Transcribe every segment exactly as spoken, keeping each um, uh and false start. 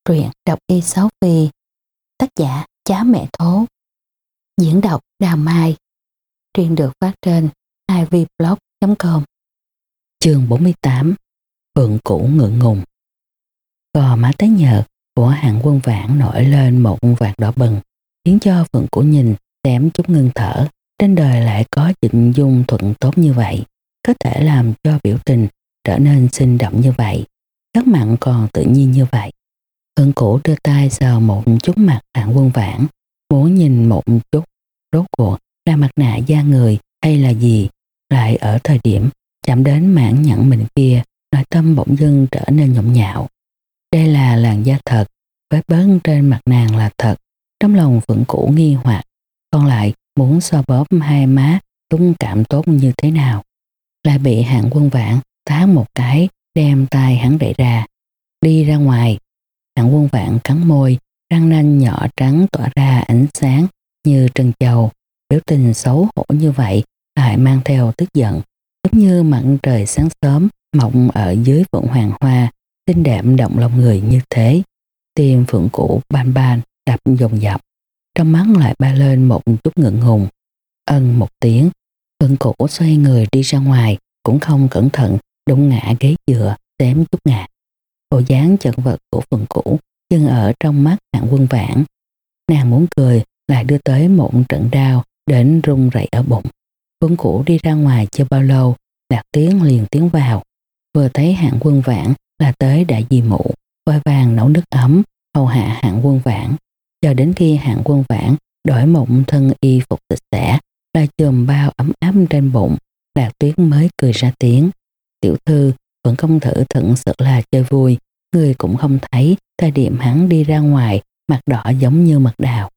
Truyện đọc y sáu Phi, tác giả Chá Mẹ Thố, diễn đọc Đào Mai. Truyện được phát trên i vê blog chấm com. Chương bốn mươi tám. Phượng Cũ ngượng ngùng. Gò má tái nhợt của Hạng Quân Vãn nổi lên một vạt đỏ bừng, khiến cho Phượng Cũ nhìn xém chút ngưng thở. Trên đời lại có dịch dung thuận tốt như vậy, có thể làm cho biểu tình trở nên sinh động như vậy, sắc mặn còn tự nhiên như vậy. Phượng Cũ đưa tay sờ một chút mặt Hạng Quân Vãn, muốn nhìn một chút rốt cuộc là mặt nạ da người hay là gì. Lại ở thời điểm chạm đến mảng nhẵn mình kia, nội tâm bỗng dưng trở nên nhộn nhạo. Đây là làn da thật, vết bớn trên mặt nàng là thật. Trong lòng Phượng Cũ nghi hoặc, còn lại muốn xoa bóp hai má xúc cảm tốt như thế nào. Lại bị Hạng Quân Vãn tát một cái, đem tay hắn đẩy ra. Đi ra ngoài. Hạng Quân Vãn cắn môi, răng nanh nhỏ trắng tỏa ra ánh sáng như trân châu. Biểu tình xấu hổ như vậy lại mang theo tức giận, giống như mặt trời sáng sớm mộng ở dưới phượng hoàng hoa, xinh đẹp động lòng người như thế. Tim Phượng Cũ ban ban đập dồn dập, trong mắt lại ba lên một chút ngượng ngùng. Ân một tiếng, Phượng Cũ xoay người đi ra ngoài, cũng không cẩn thận đụng ngã ghế dựa, xém chút ngã. Bộ dáng chật vật của Phượng Cũ dừng ở trong mắt Hạng Quân Vãn. Nàng muốn cười lại đưa tới một trận đau đến run rẩy ở bụng. Phượng Cũ đi ra ngoài chưa bao lâu, Lạc Tiến liền tiến vào. Vừa thấy Hạng Quân Vãn là tới đại di mụ, vội vàng nấu nước ấm hầu hạ Hạng Quân Vãn. Cho đến khi Hạng Quân Vãn đổi một thân y phục sạch sẽ, là chùm bao ấm áp trên bụng, Lạc Tuyết mới cười ra tiếng. Tiểu thư, Phượng công tử thật sự là chơi vui, người cũng không thấy thời điểm hắn đi ra ngoài mặt đỏ giống như mật đào.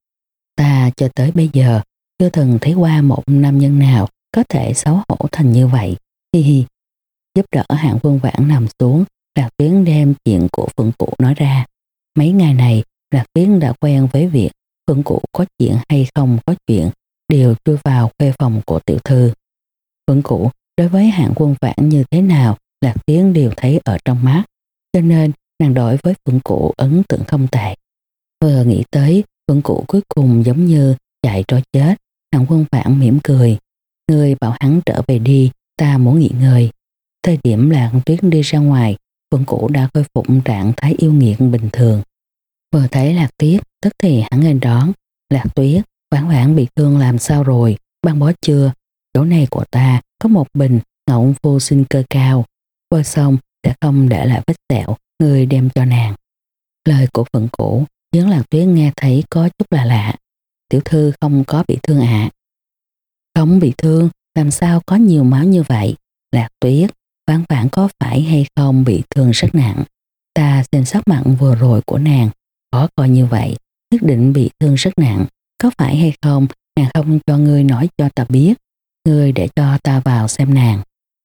Ta cho tới bây giờ chưa từng thấy qua một nam nhân nào có thể xấu hổ thành như vậy. Hi hi. Giúp đỡ Hạng Quân Vãn nằm xuống, Lạc Tuyết đem chuyện của Phượng Cũ nói ra. Mấy ngày này Lạc Tuyết đã quen với việc Phượng Cũ có chuyện hay không có chuyện đều chui vào khuê phòng của tiểu thư. Phượng Cũ đối với Hạng Quân Vãn như thế nào Lạc Tuyết đều thấy ở trong mắt, cho nên nàng đối với Phượng Cũ ấn tượng không tệ. Vừa nghĩ tới Phượng Cũ cuối cùng giống như chạy trối chết, Hạng Quân Vãn mỉm cười. Ngươi bảo hắn trở về đi, ta muốn nghỉ ngơi. Thời điểm Lạc Tuyết đi ra ngoài, Phượng Cũ đã khôi phục trạng thái yêu nghiệt bình thường. Vừa thấy Lạc Tuyết, tức thì hắn lên đón. Lạc Tuyết, Vãn Vãn bị thương làm sao rồi, băng bó chưa? Chỗ này của ta có một bình ngỗng vô sinh cơ cao, bôi xong sẽ không để lại vết sẹo, người đem cho nàng. Lời của Phượng Cũ khiến Lạc Tuyết nghe thấy có chút là lạ. Tiểu thư không có bị thương ạ? À? Không bị thương, làm sao có nhiều máu như vậy? Lạc Tuyết, Vãn Vãn có phải hay không bị thương rất nặng? Ta xem sắc mặt vừa rồi của nàng, có coi như vậy, nhất định bị thương rất nặng. Có phải hay không, nàng không cho ngươi nói cho ta biết. Ngươi để cho ta vào xem nàng.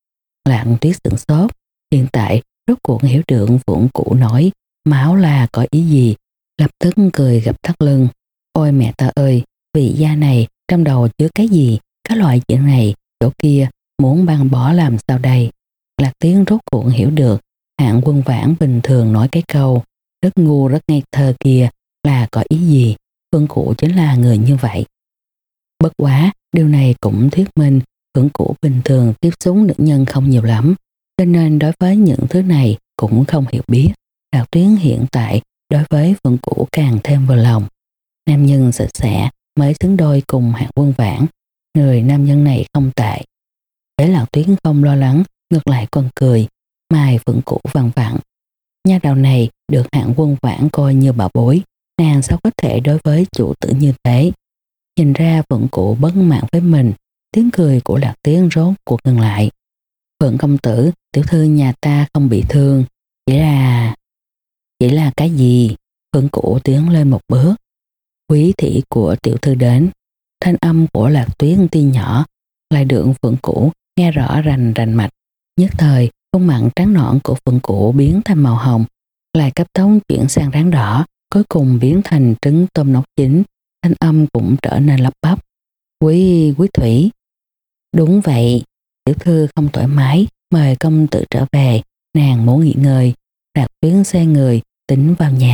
Lạc Tuyết sửng sốt, hiện tại rốt cuộc hiểu được Phượng Cũ nói máu là có ý gì, lập tức cười gập thắt lưng. Ôi mẹ ta ơi, vị da này trong đầu chứa cái gì, các loại chuyện này, chỗ kia, muốn băng bó làm sao đây? Lạc Tuyết rốt cuộc hiểu được Hạng Quân Vãn bình thường nói cái câu rất ngu rất ngây thơ kia là có ý gì. Phượng Cũ chính là người như vậy. Bất quá, điều này cũng thuyết minh Phượng Cũ bình thường tiếp xúc nữ nhân không nhiều lắm, cho nên đối với những thứ này cũng không hiểu biết. Lạc Tuyết hiện tại đối với Phượng Cũ càng thêm vừa lòng. Nam nhân sạch sẽ mới xứng đôi cùng Hạng Quân Vãn. Người nam nhân này không tệ. Để Lạc Tuyết không lo lắng, ngược lại còn cười. Mai Phượng Cũ vằn vặn. Nha đầu này được Hạng Quân Vãn coi như bảo bối, nàng sao có thể đối với chủ tử như thế? Nhìn ra Phượng Cũ bất mãn với mình, tiếng cười của Lạc Tuyết rốt cuộc ngừng lại. Phượng công tử, tiểu thư nhà ta không bị thương, chỉ là... Chỉ là cái gì? Phượng Cũ tiến lên một bước. Quý thị của tiểu thư đến. Thanh âm của Lạc Tuyết tuy nhỏ, lại được Phượng Cũ nghe rõ rành rành mạch. Nhất thời, khuôn mặt trắng nõn của Phượng Cũ biến thành màu hồng, lại cấp tốc chuyển sang ráng đỏ, cuối cùng biến thành trứng tôm nấu chín. Thanh âm cũng trở nên lắp bắp. Quý, quý thủy. Đúng vậy, tiểu thư không thoải mái, mời công tử trở về, nàng muốn nghỉ ngơi. Lạc Tuyết xe người tính vào nhà,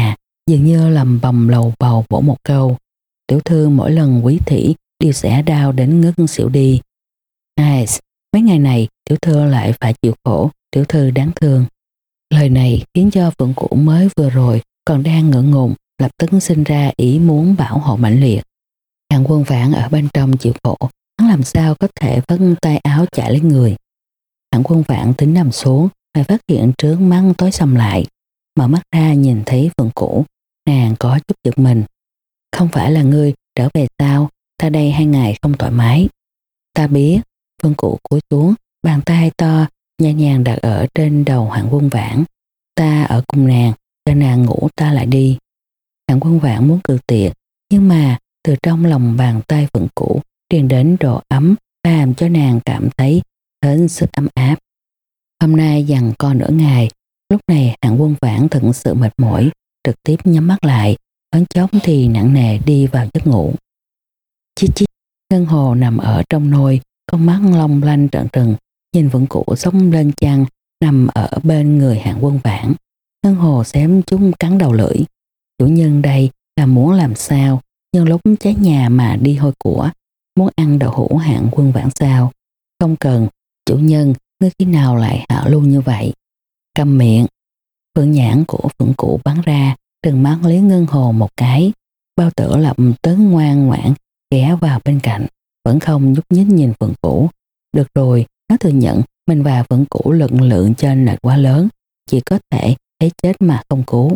dường như lầm bầm lầu bầu bổ một câu. Tiểu thư mỗi lần quý thỉ đều sẽ đau đến ngất xỉu đi. Ai, mấy ngày này tiểu thư lại phải chịu khổ, tiểu thư đáng thương. Lời này khiến cho Phượng Cửu mới vừa rồi còn đang ngượng ngùng, lập tức sinh ra ý muốn bảo hộ mãnh liệt. Hạng Quân Vãn ở bên trong chịu khổ, hắn làm sao có thể vất tay áo chạy lấy người. Hạng Quân Vãn tính nằm xuống, lại phát hiện trước mắt tối sầm lại. Mở mắt ra nhìn thấy Phượng Cửu, nàng có chút giật mình. Không phải là ngươi trở về sao, ta đây hai ngày không thoải mái. Ta biết. Phượng Cửu cúi xuống, bàn tay to nhẹ nhàng đặt ở trên đầu Hạng Quân Vãn. Ta ở cùng nàng, cho nàng ngủ ta lại đi. Hạng Quân Vãn muốn cự tuyệt, nhưng mà từ trong lòng bàn tay Phượng Cửu truyền đến độ ấm, làm cho nàng cảm thấy hết sức ấm áp. Hôm nay dằn co nửa ngày, lúc này Hạng Quân Vãn thật sự mệt mỏi, trực tiếp nhắm mắt lại, thoáng chốc thì nặng nề đi vào giấc ngủ. Chít chít, Ngân Hồ nằm ở trong nôi, con mắt long lanh trợn trừng, nhìn Phượng Cửu sống lên chăn, nằm ở bên người Hạng Quân Vãn. Ngân Hồ xém chúng cắn đầu lưỡi. Chủ nhân đây là muốn làm sao, nhân lúc cháy nhà mà đi hôi của, muốn ăn đậu hũ Hạng Quân Vãn sao? Không cần, chủ nhân, ngươi khi nào lại hạ lưu như vậy? Câm miệng. Phượng nhãn của Phượng Cửu bắn ra, trừng mắt liếc Ngân Hồ một cái. Bao Tử lập tức ngoan ngoãn ghé vào bên cạnh, vẫn không nhúc nhích nhìn Phượng Cửu. Được rồi, nó thừa nhận mình và Phượng Cửu lực lượng trên lệch quá lớn, chỉ có thể thấy chết mà không cứu.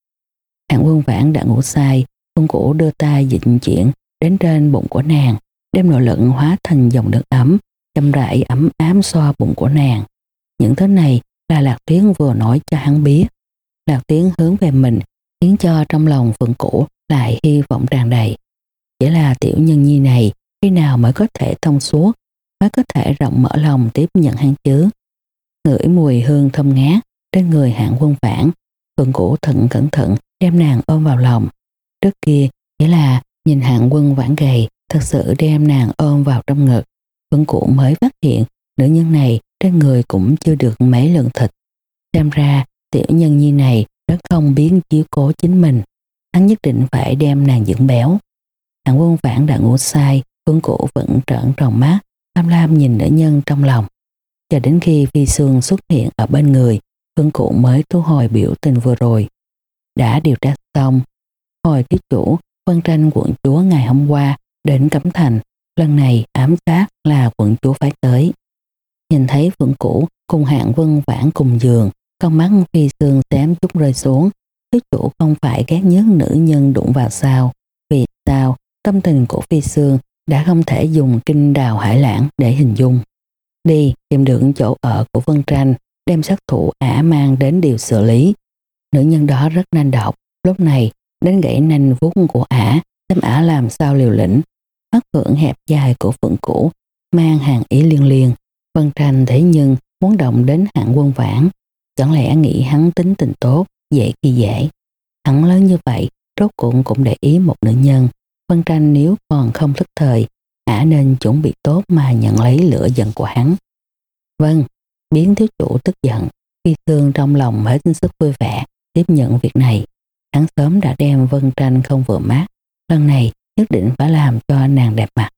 Hạng Quân Vãn đã ngủ say, Phượng Cửu đưa tay dịch chuyển đến trên bụng của nàng, đem nội lực hóa thành dòng nước ấm, chậm rãi ấm ám xoa bụng của nàng. Những thứ này là Lạc Tuyến vừa nói cho hắn biết. Lạc Tuyến hướng về mình, khiến cho trong lòng Phượng Cửu lại hy vọng tràn đầy. Chỉ là tiểu nhân nhi này khi nào mới có thể thông suốt, mới có thể rộng mở lòng tiếp nhận hắn chứ? Ngửi mùi hương thơm ngát trên người Hạng Quân Vãn, Phượng Cửu thận cẩn thận đem nàng ôm vào lòng. Trước kia chỉ là nhìn Hạng Quân Vãn gầy, thật sự đem nàng ôm vào trong ngực, Phượng Cửu mới phát hiện nữ nhân này trên người cũng chưa được mấy lượng thịt. Xem ra tiểu nhân nhi này rất không biết chiếu cố chính mình, hắn nhất định phải đem nàng dưỡng béo. Hạng Quân Vãn đã ngủ say, Phượng Cửu vẫn trợn tròn mắt, tham lam nhìn nữ nhân trong lòng. Cho đến khi Phi Sương xuất hiện ở bên người, Phượng Cửu mới thu hồi biểu tình vừa rồi. Đã điều tra xong, hồi thiếu chủ Vân Tranh quận chúa ngày hôm qua đến Cẩm Thành, lần này ám sát là quận chúa phái tới. Nhìn thấy Phượng Cửu cùng Hạng Quân Vãn cùng giường, con mắt Phi Sương xém chút rơi xuống. Thiếu chủ không phải ghét nhất nữ nhân đụng vào sao? Vì sao tâm tình của Phi Sương đã không thể dùng kinh đào hải lãng để hình dung. Đi tìm được chỗ ở của Vân Tranh, đem sát thủ ả mang đến điều xử lý. Nữ nhân đó rất nanh độc, lúc này đến gãy nanh vuốt của ả, xem ả làm sao liều lĩnh. Mắt Phượng hẹp dài của Phượng Cửu mang hàng ý liên liên. Vân Tranh thế nhưng muốn động đến Hạng Quân Vãn, chẳng lẽ nghĩ hắn tính tình tốt, dễ khi dễ. Hắn lớn như vậy, rốt cuộc cũng để ý một nữ nhân. Vân Tranh nếu còn không thức thời, ả nên chuẩn bị tốt mà nhận lấy lửa giận của hắn. Vâng, biến thiếu chủ tức giận, Phi Sương trong lòng hết sức vui vẻ tiếp nhận việc này. Hắn sớm đã đem Vân Tranh không vừa mắt, lần này nhất định phải làm cho nàng đẹp mặt.